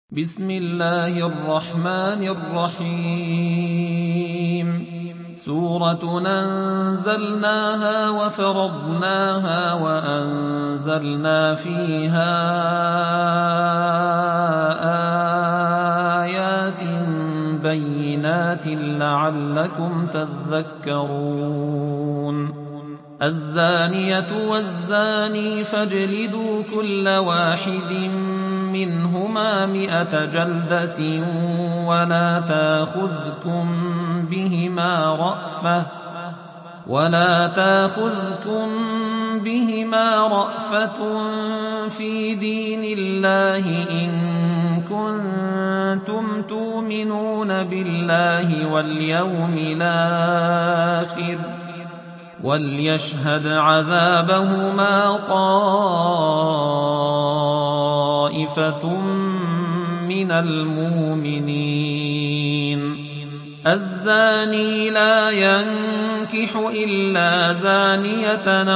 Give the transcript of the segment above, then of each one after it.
بسم الله الرحمن الرحيم. سورة أنزلناها وفرضناها وأنزلنا فيها آيات بينات لعلكم تذكرون. الزانية والزاني فاجلدوا كل واحد منهما 100 جلدة ولا تاخذكم بهما رأفة في دين الله إن كنتم تؤمنون بالله واليوم الآخر، وليشهد عذابهما طائفة من المؤمنين. الزاني لا ينكح إلا زانية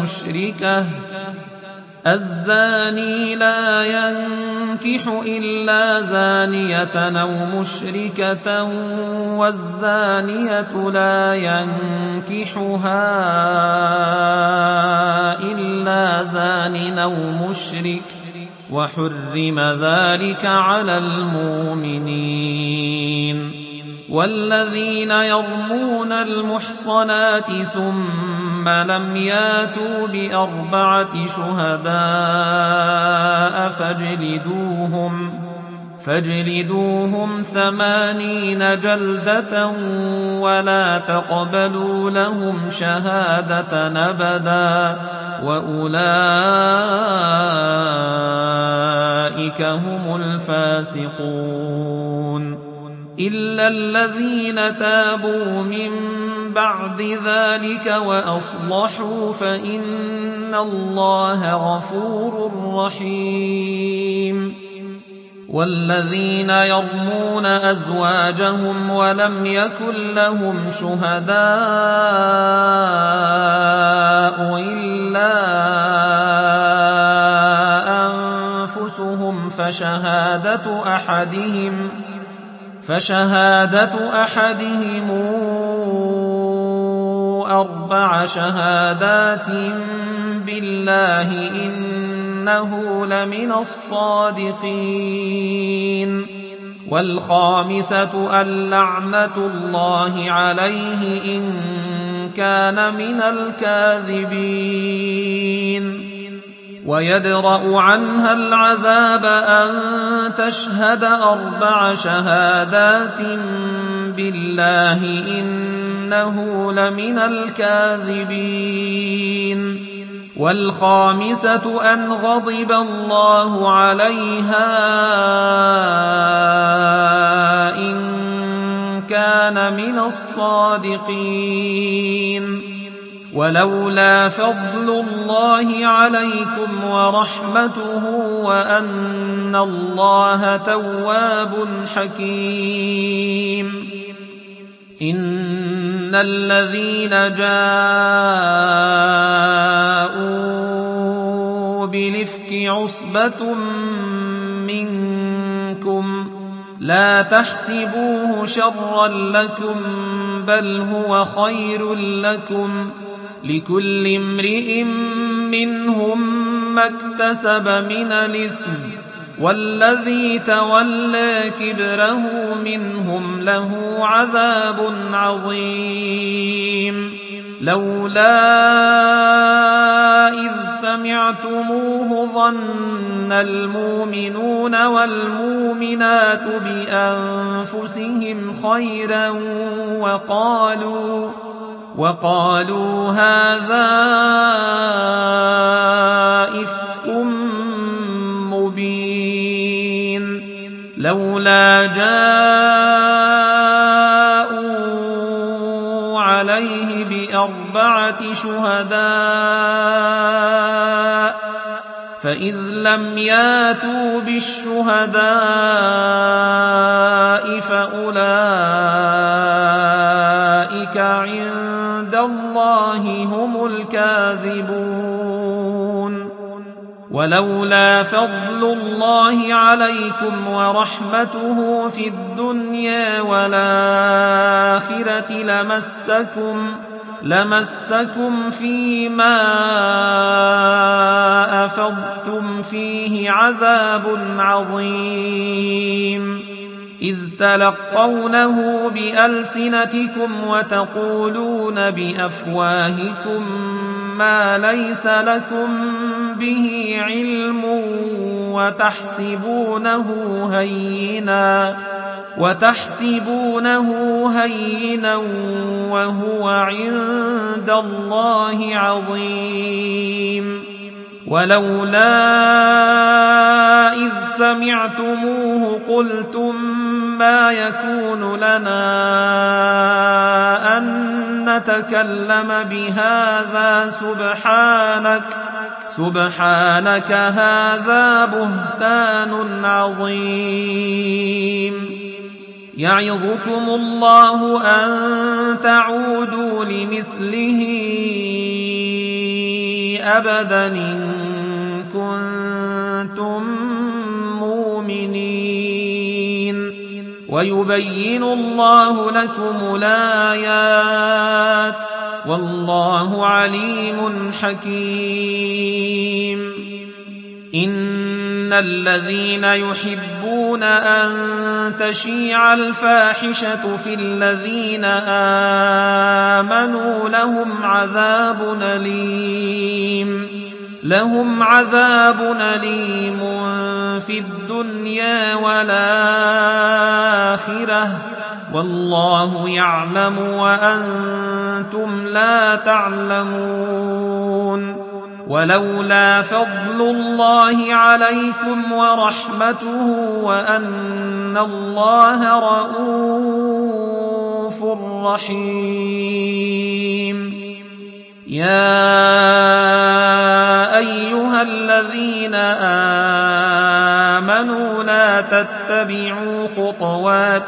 أو مشركة والزانية لا ينكحها إلا زان أو مشرك، وحرم ذلك على المؤمنين. والذين يرمون المحصنات ثم لم ياتوا ب4 شهداء فاجلدوهم 80 جلدة ولا تقبلوا لهم شهادة أبدا، وأولئك هم الفاسقون. إلا الذين تابوا من بعد ذلك وأصلحوا فإن الله غفور رحيم. والذين يرمون أزواجهم ولم يكن لهم شهداء إلا أنفسهم فشهادة أحدهم 4 شهادات بالله إنه لمن الصادقين. والخامسة اللعنة الله عليه إن كان من الكاذبين. ويدرأ عنها العذاب أن تشهد 4 شهادات بالله إنه لمن الكاذبين. والخامسة أن غضب الله عليها إن كان من الصادقين. ولولا فضل الله عليكم ورحمته وأن الله تواب حكيم. إن الذين جاءوا بالإفك عصبة منكم لا تحسبوه شرا لكم بل هو خير لكم، لكل امرئ منهم ما اكتسب من الإثم، والذي تولى كبره منهم له عذاب عظيم. لولا إذ سمعتموه ظن المؤمنون والمؤمنات بأنفسهم خيرا وقالوا هذا إفك مبين. لولا جاءوا عليه ب4 شهداء فإذ لم ياتوا بالشهداء فأولئك عند الله هم الكاذبون. ولولا فضل الله عليكم ورحمته في الدنيا والآخرة لمسكم فيما أفضتم فيه عذاب عظيم إذ تلقونه بألسنتكم وتقولون بأفواهكم ما ليس لكم به علم وتحسبونه هينا وهو عند الله عظيم ولولا إذ سمعتموه قلتم ما يكون لنا أن نتكلم بهذا سبحانك هذا بهتان عظيم يعظكم الله أن تعودوا لمثله أبدا إن كنتم مؤمنين ويبين الله لكم الآيات والله عليم حكيم إن الذين يحبون أن تشيع الفاحشة في الذين آمنوا لهم عذاب أليم في الدنيا والآخرة والله يعلم وأنتم لا تعلمون ولولا فضل الله عليكم ورحمته وأن الله رؤوف رحيم يا أيها الذين آمنوا لا تتبعوا خطوات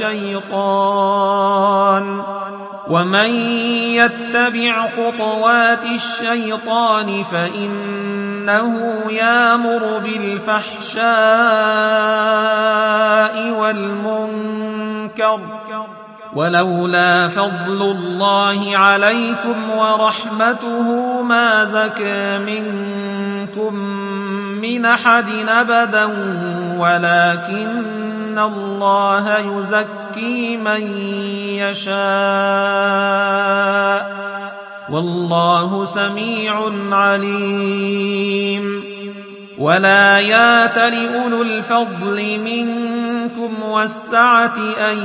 الشيطان ومن يتبع خطوات الشيطان فإنه يأمر بالفحشاء والمنكر ولولا فضل الله عليكم ورحمته ما زكى منكم من أحد أبدا ولكن الله يزكي من يشاء والله سميع عليم ولا يأتل أولو الفضل منكم والسعة أن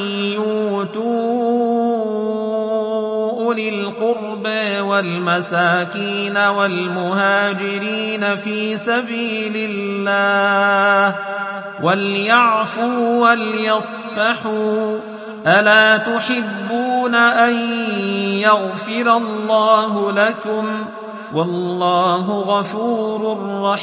يؤتوا أولي القربى والمساكين والمهاجرين في سبيل الله وليعفوا وليصفحوا ألا تحبون أن يغفر الله لكم والله غفور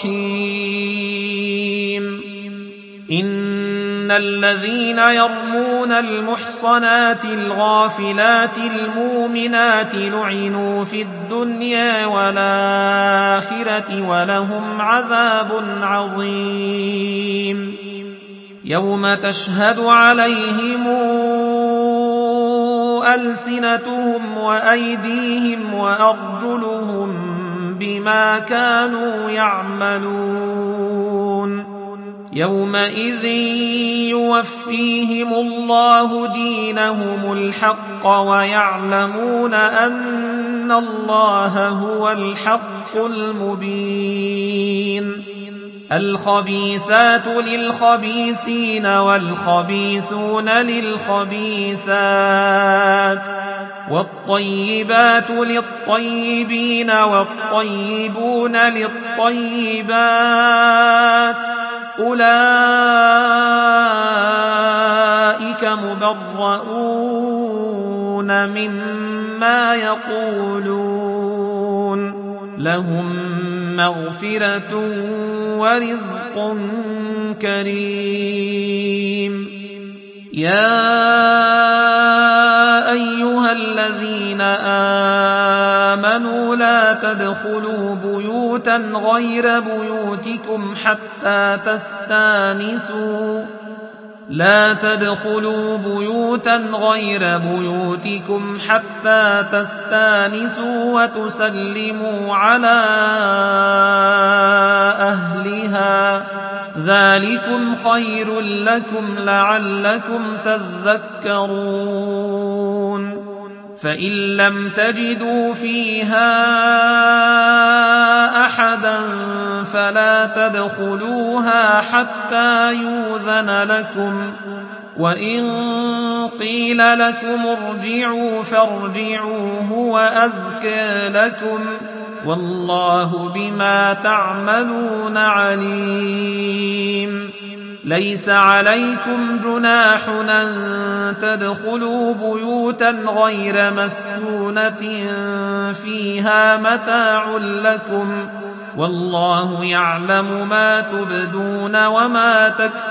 رحيم إن الذين يرمون المحصنات الغافلات المؤمنات لعنوا في الدنيا والآخرة ولهم عذاب عظيم يوم تشهد عليهم ألسنتهم وأيديهم وأرجلهم بما كانوا يعملون يومئذ يوفيهم الله دينهم الحق ويعلمون أن الله هو الحق المبين الخبيثات للخبيثين والخبيثون للخبيثات والطيبات للطيبين والطيبون للطيبات أولئك مبرؤون مما يقولون لهم مغفرة ورزق كريم يا أيها الذين آمنوا لا تدخلوا بيوت بيوتا غير بيوتكم حتى تستانسوا لا تدخلوا بيوتا غير بيوتكم حتى تستانسوا وتسلموا على أهلها ذلكم خير لكم لعلكم تذكرون فإن لم تجدوا فيها أحدا فلا تدخلوها حتى يؤذن لكم وإن قيل لكم ارجعوا فارجعوا هو أزكى لكم والله بما تعملون عليم ليس عليكم جناح أن تدخلوا بيوتا غير مسكونة فيها متاع لكم والله يعلم ما تبدون وما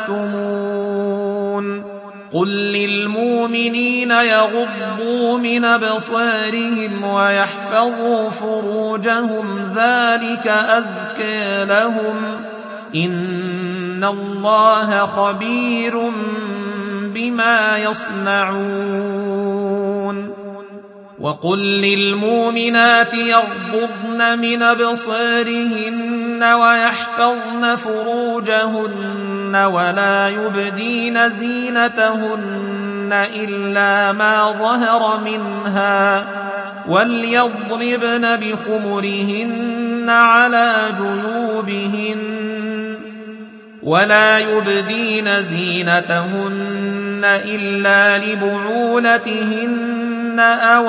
تكتمون قل للمؤمنين يغضوا من أبصارهم ويحفظوا فروجهم ذلك أزكى لهم إن الله خبير بما يصنعون وقل للمؤمنات يغضضن من أبصارهن ويحفظن فروجهن ولا يبدين زينتهن إلا ما ظهر منها وليضربن بخمرهن على جيوبهن ولا يبدين زينتهن إلا لبعولتهن أو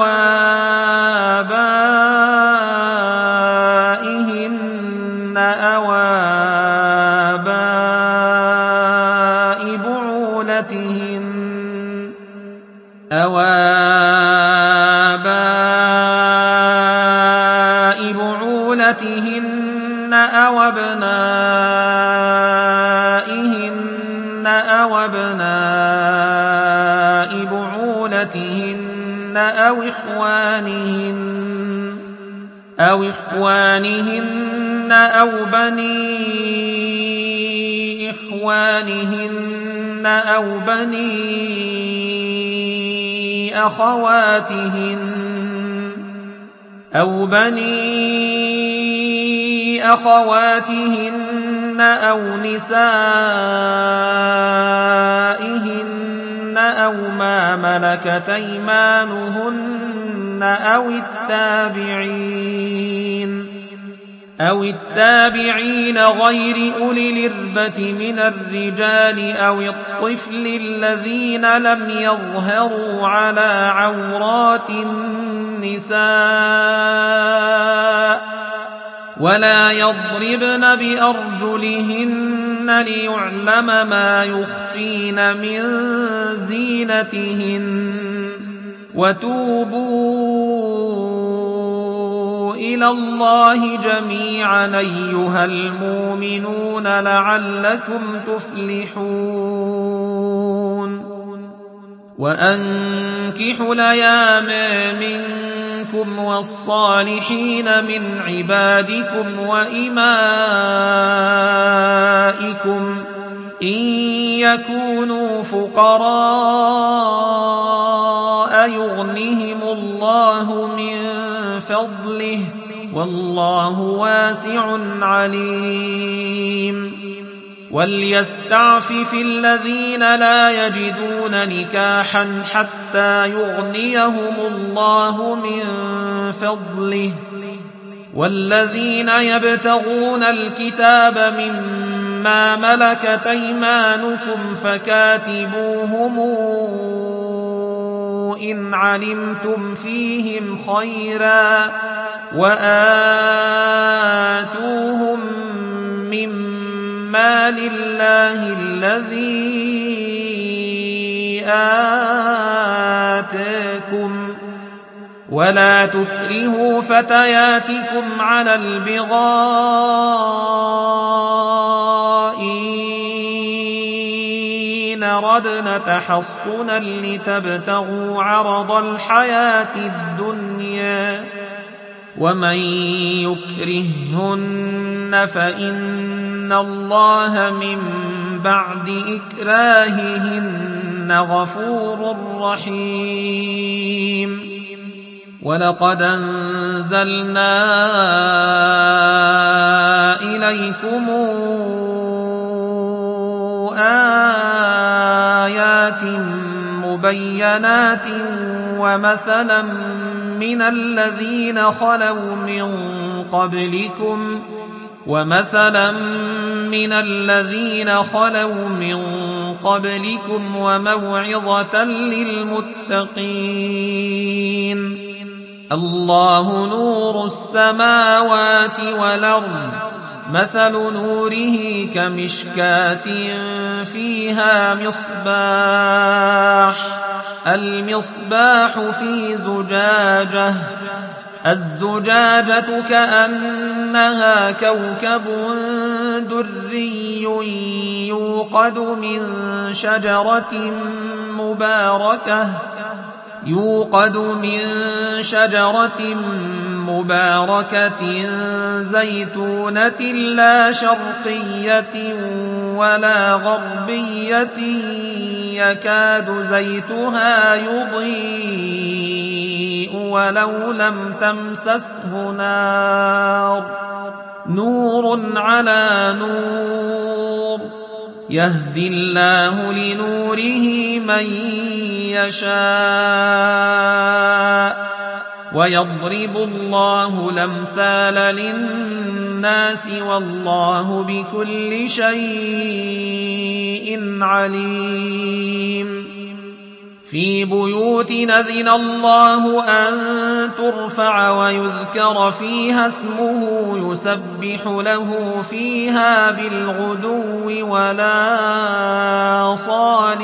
آبائهن أو آباء بعولتهن أو آباء بعولتهن أو أبنائهن أو أبناء بعولتهن أو إخوانهن أو بني إخوانهن أو بني أخواتهن أو نسائهن أو ما ملكت أيمانهن أو التابعين غير أولي الإربة من الرجال أو الطفل الذين لم يظهروا على عورات النساء ولا يضربن بأرجلهن ليعلم ما يخفين من زينتهن وتوبوا إلى الله جميعا أيها المؤمنون لعلكم تفلحون وأنكحوا الأيام منكم والصالحين من عبادكم وإمائكم إن يكونوا فقراء يغنهم الله من فضله والله واسع عليم وليستعفف الذين لا يجدون نكاحا حتى يغنيهم الله من فضله والذين يبتغون الكتاب مما ملكت أيمانكم فكاتبوهم إن علمتم فيهم خيرا وآتوهم مما لله الذي آتاكم ولا تكرهوا فتياتكم على البغاء إن ردنا تحصنا لتبتغوا عرض الحياة الدنيا ومن يكرههن فإن الله من بعد إكراههن غفور رحيم. ولقد أنزلنا إليكم آيات مبينات ومثلا من الذين خلوا من قبلكم وموعظة للمتقين. الله نور السماوات والأرض، مثل نوره كمشكاة فيها مصباح، المصباح في زجاجة، الزجاجة كأنها كوكب دري يوقد من شجرة مباركة زيتونة لا شرقية ولا غربية يكاد زيتها يضيء ولو لم تمسسه نار، نور على نور، يهدي الله لنوره من يشاء، ويضرب الله الأمثال للناس والله بكل شيء عليم. في بيوت أذن الله أن ترفع ويذكر فيها اسمه يسبح له فيها بالغدو والآصال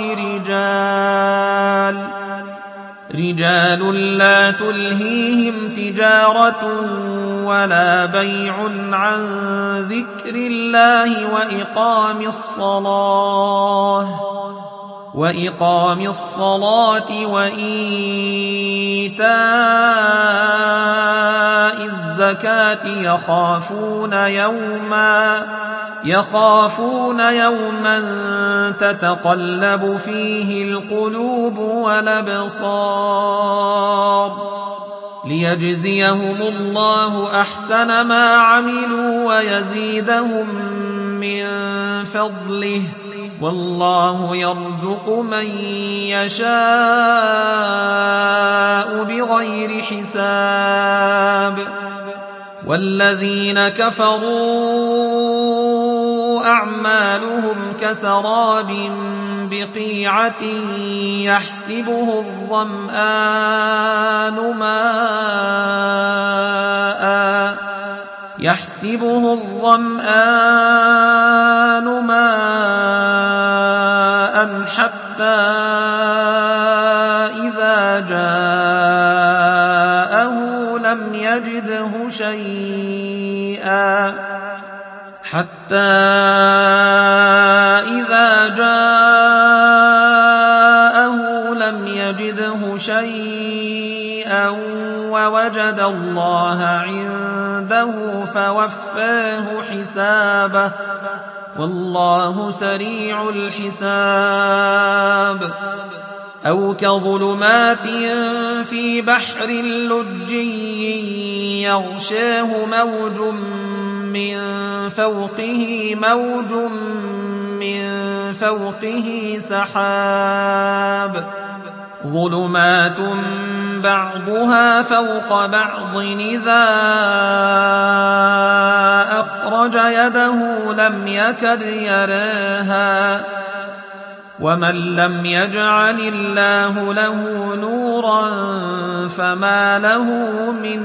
رجال لا تلهيهم تجارة ولا بيع عن ذكر الله وإقام الصلاة وإيتاء الزكاة يخافون يوما تتقلب فيه القلوب والأبصار، ليجزيهم الله أحسن ما عملوا ويزيدهم من فضله، والله يرزق من يشاء بغير حساب. والذين كفروا أعمالهم كسراب بقيعة يحسبه الظمآن ماء حتى إذا جاءه لم يجده شيئا ووجد الله عنده فوفاه حسابه، والله سريع الحساب. أو كظلمات في بحر لجي يغشاه موج من فوقه سحاب، ظلمات بعضها فوق بعض إذا أخرج يده لم يكد يراها، ومن لم يجعل الله له نورا فما له من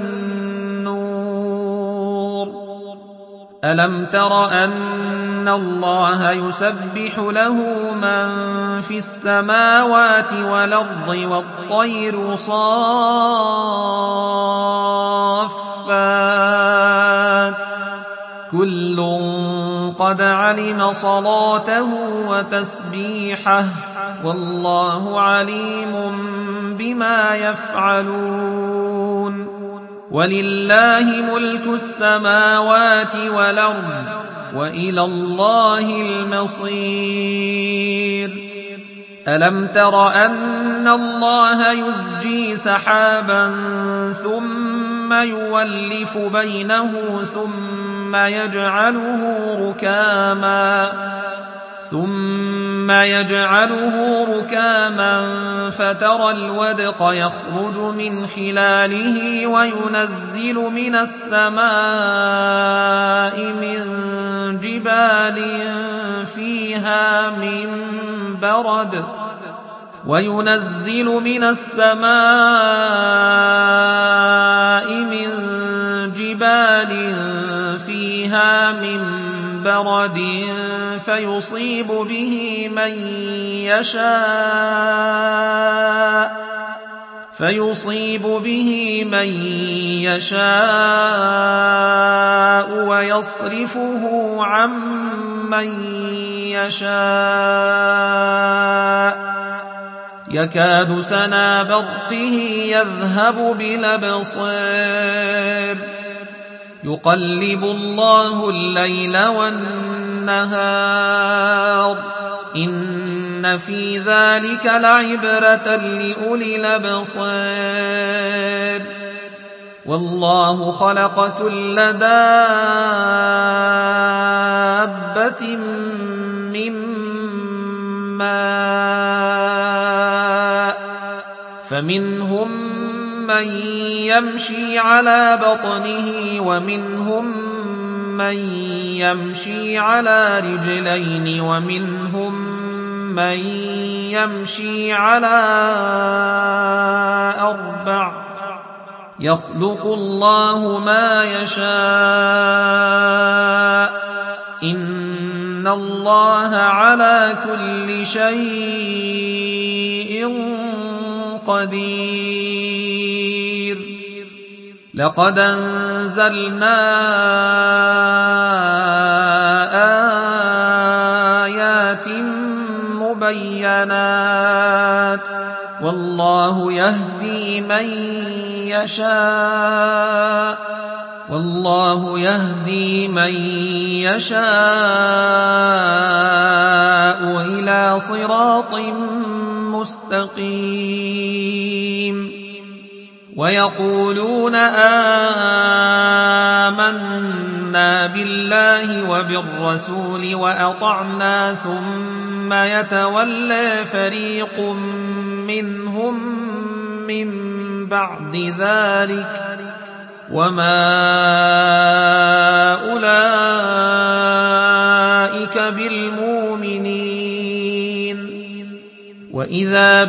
نور. ألم تر أن الله يسبح له من في السماوات والأرض والطير صافات كل قد علم صلاته وتسبيحه والله عليم بما يفعلون. ولله ملك السماوات والأرض وإلى الله المصير ألم تر أن الله يزجي سحابا ثم يولف بينه ثم يجعله ركاما فترى الودق يخرج من خلاله وينزل من السماء من جبال فيها من برد فيصيب به من يشاء ويصرفه عن من يشاء يكاد سنا برقه يذهب بالأبصار يقلب الله الليل والنهار إن في ذلك لعبرة لأولي الأبصار والله خلق كل دابة من ماء فمنهم من يمشي على بطنه ومنهم من يمشي على رجلين ومنهم من يمشي على 4 يخلق الله ما يشاء إن الله على كل شيء قدير لقد أنزلنا آيات مبينات والله يهدي من يشاء إلى صراط مستقيم ويقولون آمنا بالله وبالرسول وأطعنا ثم يتولى فريق منهم من بعد ذلك وما أولئك بالمؤمنين وإذا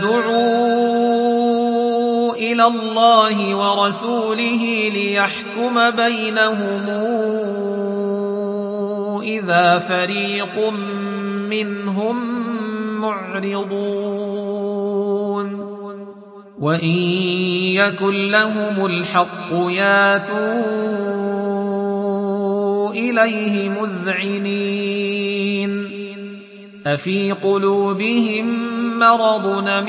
دعوا إلى الله ورسوله ليحكم بينهم إذا فريق منهم معرضون وإن يكن لهم الحق ياتوا إليه مذعنين أفي قلوبهم مرض أم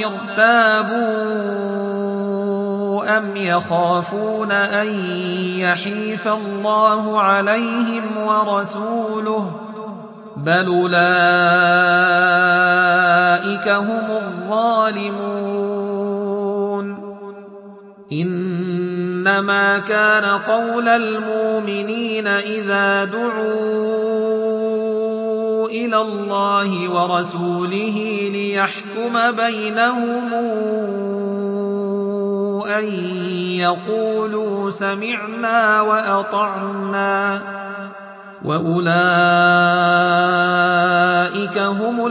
ارتابوا أم يخافون أن يحيف الله عليهم ورسوله بل أولئك هم الظالمون إنما كان قول المؤمنين إذا دعوا إلى الله ورسوله ليحكم بينهم أن يقولوا سمعنا وأطعنا وأولئك هم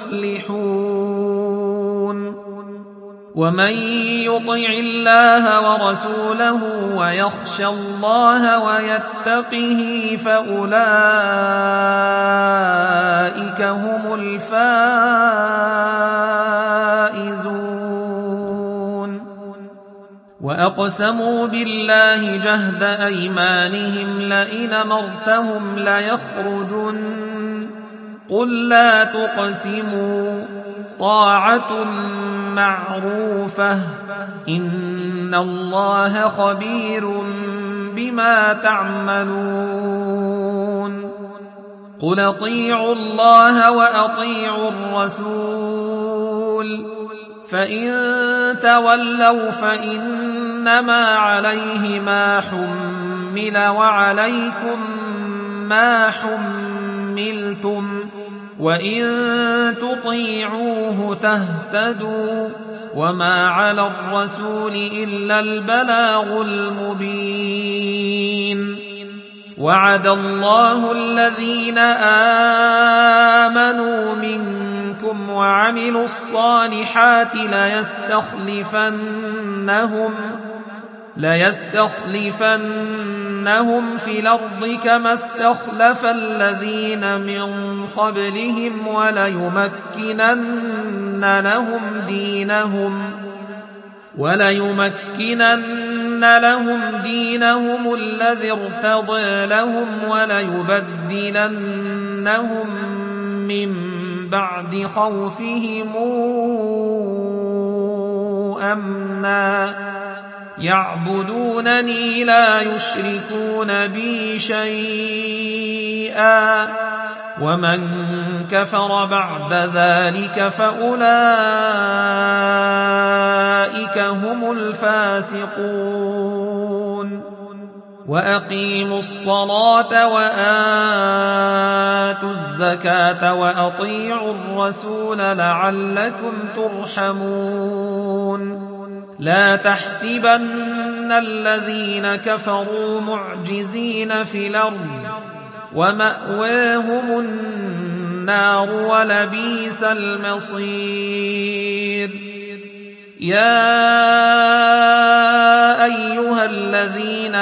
المفلحون ومن يطع الله ورسوله ويخشى الله ويتقه فأولئك هم الفائزون وأقسموا بالله جهد أيمانهم لئن أمرتهم ليخرجن قل لا تقسموا طاعة معروفة إن الله خبير بما تعملون قل اطيعوا الله وأطيعوا الرسول فإن تولوا فإنما عليه ما حمل وعليكم ما حملتم وإن تطيعوه تهتدوا وما على الرسول إلا البلاغ المبين وعد الله الذين آمنوا منكم وعملوا الصالحات ليستخلفنهم في الأرض كما استخلف الذين من قبلهم وليمكنن لهم دينهم الذي ارتضى لهم وليبدلنهم من بعد خوفهم أمنا يعبدونني لا يشركون بي شيئا ومن كفر بعد ذلك فأولئك هم الفاسقون وأقيموا الصلاة وآتوا الزكاة وأطيعوا الرسول لعلكم ترحمون لا تحسبن الذين كفروا معجزين في الأرض ومأواهم النار ولبئس المصير يا أيها الذين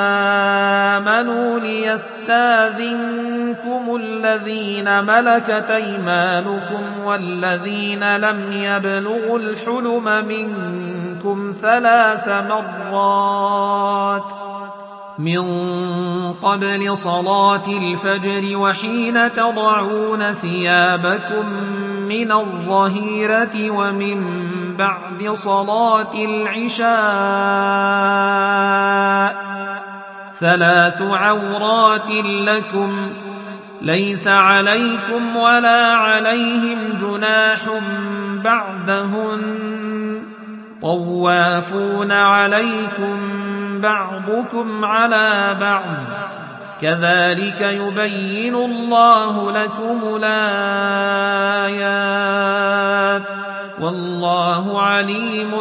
آمنوا ليستاذنكم الذين ملكت أيمانكم والذين لم يبلغوا الحلم منكم 3 مرات من قبل صلاة الفجر وحين تضعون ثيابكم من الظهيرة ومن بعد صلاة العشاء 3 عورات لكم ليس عليكم ولا عليهم جناح بعدهن طوافون عليكم بعضكم على بعض كذلك يبين الله لكم الآيات والله عليم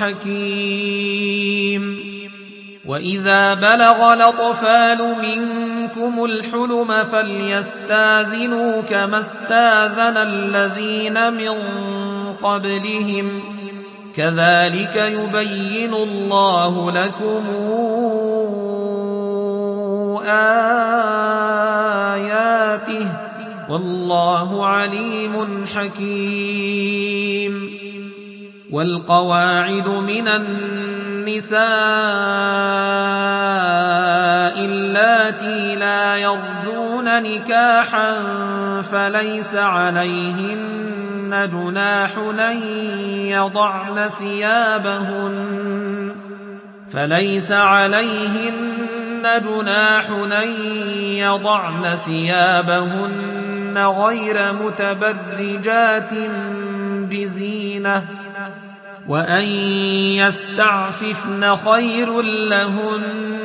حكيم وإذا بلغ الأطفال منكم الحلم فليستاذنوا كما استاذن الذين من قبلهم كذلك يبين الله لكم آياته والله عليم حكيم والقواعد من النساء اللاتي لا يرجون نكاحا فليس عليهن جناح أن يضعن ثيابهن غير متبرجات بزينة وأن يستعففن خير لهن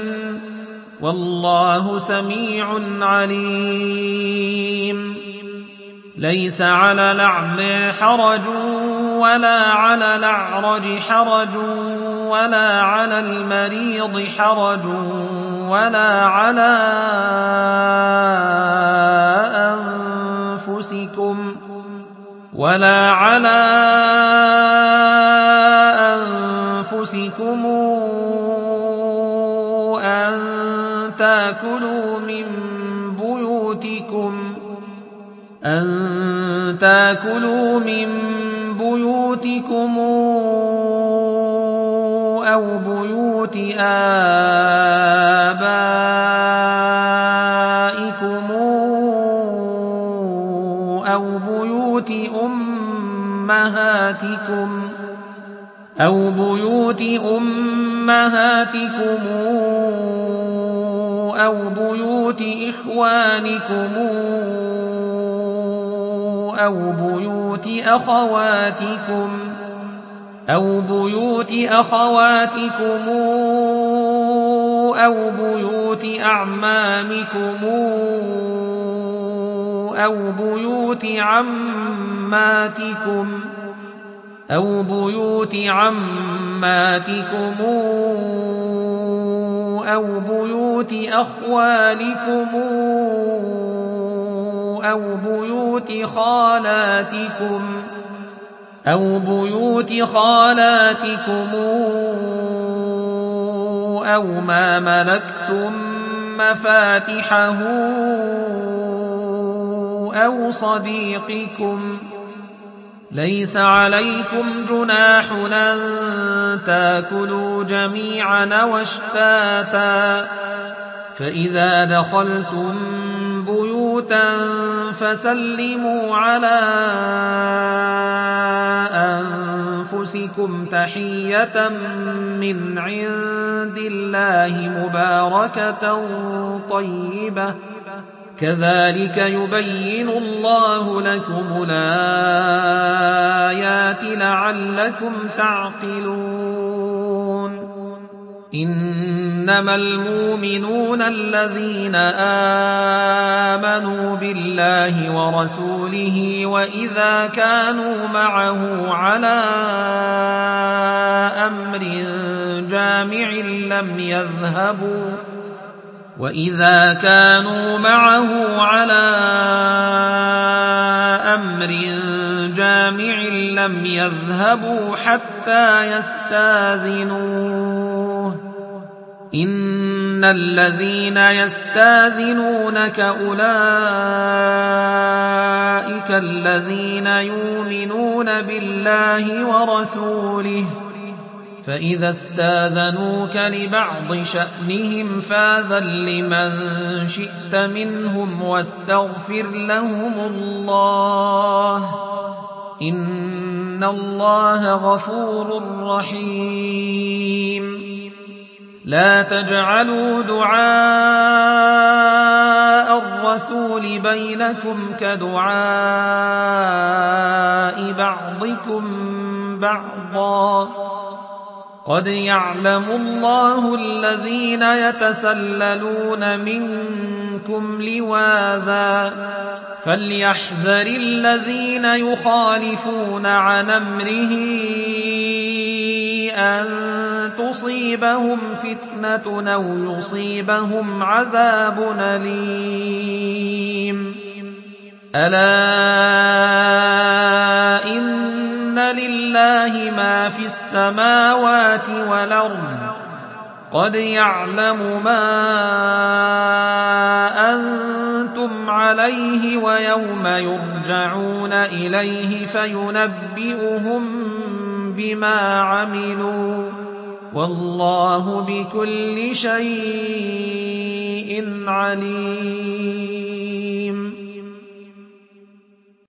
والله سميع عليم ليس على الأعمى حرج ولا على الأعرج حرج ولا على المريض حرج ولا على أنفسكم أن تاكلوا من بيوتكم أو بيوت آبائكم أو بيوت أمهاتكم أو بيوت أمهاتكم أو بيوت إخوانكم أو بيوت أخواتكم أو بيوت أعمامكم أو بيوت عماتكم أو بيوت بيوت أخوالكم أو بيوت خالاتكم أو ما ملكتم مفاتحه أو صديقكم. ليس عليكم جناح أن تاكلوا جميعا واشتاتا، فإذا دخلتم بيوتا فسلموا على أنفسكم تحية من عند الله مباركة طيبة، كذلك يبين الله لكم الآيات لعلكم تعقلون. إنما المؤمنون الذين آمنوا بالله ورسوله وإذا كانوا معه على أمر جامع لم يذهبوا حتى يستاذنوه. إن الذين يستاذنونك أولئك الذين يؤمنون بالله ورسوله، فإذا استاذنوك لبعض شأنهم فاذن لمن شئت منهم واستغفر لهم الله، إن الله غفور رحيم. لا تجعلوا دعاء الرسول بينكم كدعاء بعضكم بعضا، قد يعلم الله الذين يتسللون منكم لواذا، فليحذر الذين يخالفون عن أمره أن تصيبهم فتنة أو يصيبهم عذاب أليم. ألا إن لله ما في السماوات والأرض، قد يعلم ما أنتم عليه ويوم يرجعون إليه فينبئهم بما عملوا، والله بكل شيء عليم.